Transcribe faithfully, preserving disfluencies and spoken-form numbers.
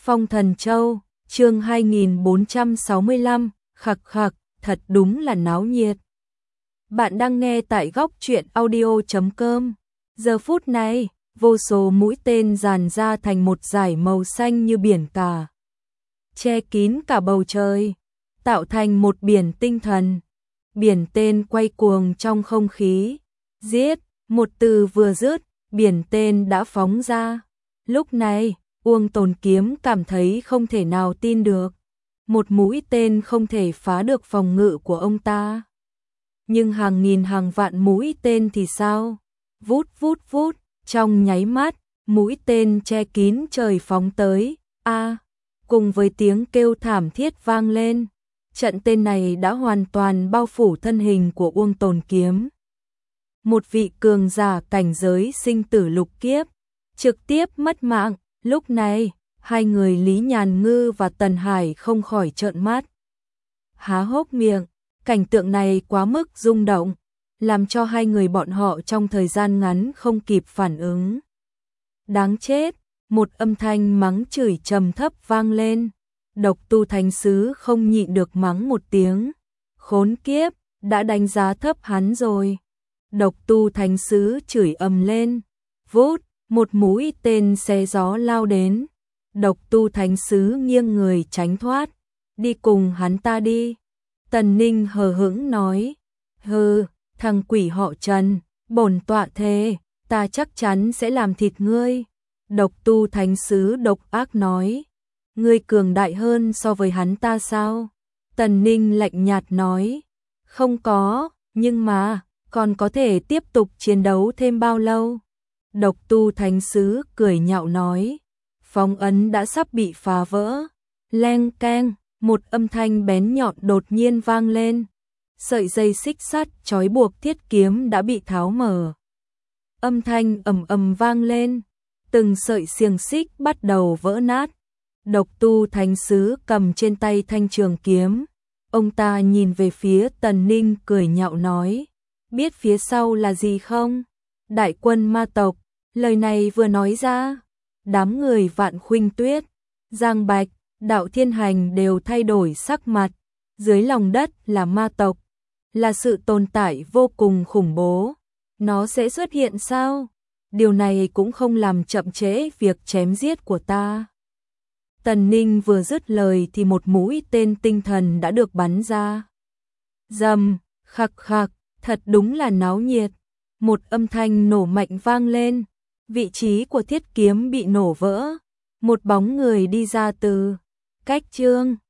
Phong Thần Châu, chương hai nghìn bốn trăm sáu mươi lăm, khặc khặc, thật đúng là náo nhiệt. Bạn đang nghe tại góc truyện audio chấm com. Giờ phút này, vô số mũi tên dàn ra thành một dải màu xanh như biển cả, che kín cả bầu trời, tạo thành một biển tinh thần. Biển tên quay cuồng trong không khí. Giết, một từ vừa dứt, biển tên đã phóng ra. Lúc này, Uông Tồn Kiếm cảm thấy không thể nào tin được. Một mũi tên không thể phá được phòng ngự của ông ta. Nhưng hàng nghìn hàng vạn mũi tên thì sao? Vút vút vút, trong nháy mắt, mũi tên che kín trời phóng tới. A, cùng với tiếng kêu thảm thiết vang lên, trận tên này đã hoàn toàn bao phủ thân hình của Uông Tồn Kiếm. Một vị cường giả cảnh giới sinh tử lục kiếp, trực tiếp mất mạng. Lúc này, hai người Lý Nhàn Ngư và Tần Hải không khỏi trợn mắt há hốc miệng. Cảnh tượng này quá mức rung động, làm cho hai người bọn họ trong thời gian ngắn không kịp phản ứng. Đáng chết, một âm thanh mắng chửi trầm thấp vang lên. Độc Tu Thánh Sứ không nhịn được mắng một tiếng. Khốn kiếp, đã đánh giá thấp hắn rồi. Độc Tu Thánh Sứ chửi ầm lên. Vút, một mũi tên xé gió lao đến. Độc Tu Thánh Sứ nghiêng người tránh thoát. Đi cùng hắn ta đi. Tần Ninh hờ hững nói. Hừ, thằng quỷ họ Trần, bổn tọa thề, ta chắc chắn sẽ làm thịt ngươi. Độc Tu Thánh Sứ độc ác nói. Ngươi cường đại hơn so với hắn ta sao? Tần Ninh lạnh nhạt nói. Không có, nhưng mà, còn có thể tiếp tục chiến đấu thêm bao lâu? Độc Tu Thánh Sứ cười nhạo nói. Phong ấn đã sắp bị phá vỡ. Leng keng, một âm thanh bén nhọn đột nhiên vang lên. Sợi dây xích sắt trói buộc thiết kiếm đã bị tháo mở. Âm thanh ầm ầm vang lên, từng sợi xiềng xích bắt đầu vỡ nát. Độc Tu Thánh Sứ cầm trên tay thanh trường kiếm. Ông ta nhìn về phía Tần Ninh cười nhạo nói. Biết phía sau là gì không? Đại quân ma tộc. Lời này vừa nói ra, đám người Vạn Khuynh Tuyết, Giang Bạch, Đạo Thiên Hành đều thay đổi sắc mặt. Dưới lòng đất là ma tộc, là sự tồn tại vô cùng khủng bố. Nó sẽ xuất hiện sao? Điều này cũng không làm chậm trễ việc chém giết của ta. Tần Ninh vừa dứt lời thì một mũi tên tinh thần đã được bắn ra. Rầm, khặc khặc, thật đúng là náo nhiệt. Một âm thanh nổ mạnh vang lên. Vị trí của thiết kiếm bị nổ vỡ. Một bóng người đi ra từ cách chương.